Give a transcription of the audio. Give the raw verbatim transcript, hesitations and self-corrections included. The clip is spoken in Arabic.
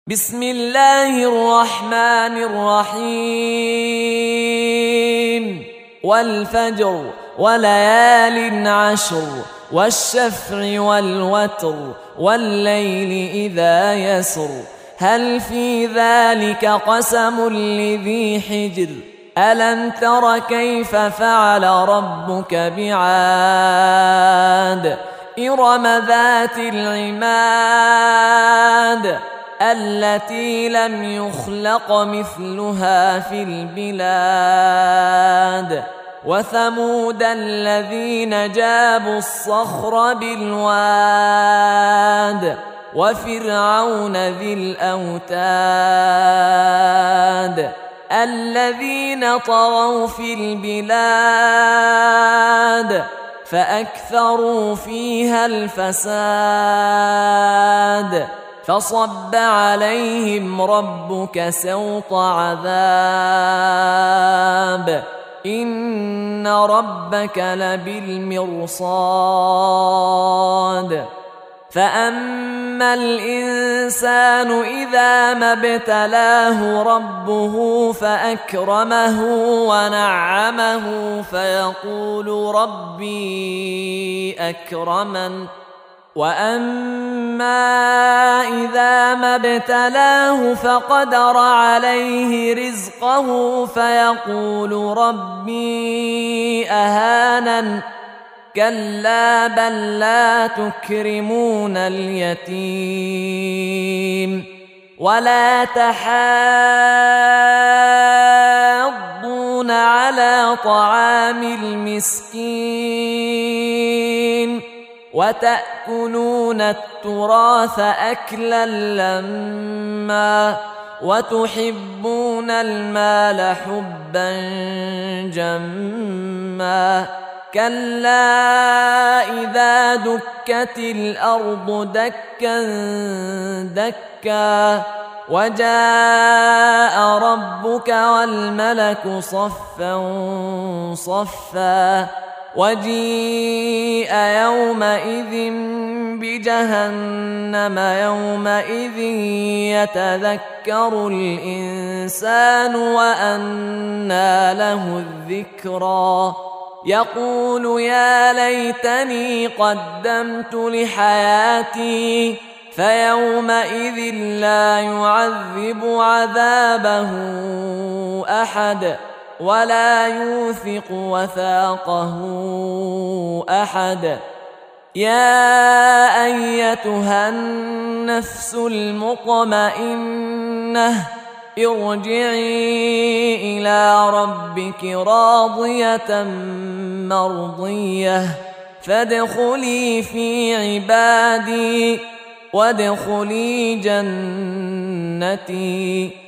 بسم الله الرحمن الرحيم والفجر وليال عشر والشفع والوتر والليل إذا يسر هل في ذلك قسم لذي حجر ألم تر كيف فعل ربك بعاد إرم ذات العماد التي لم يخلق مثلها في البلاد وثمود الذين جابوا الصخر بالواد وفرعون ذي الأوتاد الذين طغوا في البلاد فأكثروا فيها الفساد فصب عليهم ربك سوط عذاب إن ربك لبالمرصاد فأما الإنسان إذا ما ابتلاه ربه فأكرمه ونعمه فيقول ربي أكرمن وأما إذا ما ابتلاه فقدر عليه رزقه فيقول ربي أهانن كلا بل لا تكرمون اليتيم ولا تحاضون على طعام المسكين وتأكلون التراث أكلا لما وتحبون المال حبا جما كلا إذا دكت الأرض دكا دكا وجاء ربك والملك صفا صفا وجيء يومئذ بجهنم يومئذ يتذكر الإنسان وأنى له الذكرى يقول يا ليتني قدمت لحياتي فيومئذ لا يعذب عذابه أحد ولا يوثق وثاقه أحد يا أيتها النفس المطمئنة ارجعي إلى ربك راضية مرضية فادخلي في عبادي وادخلي جنتي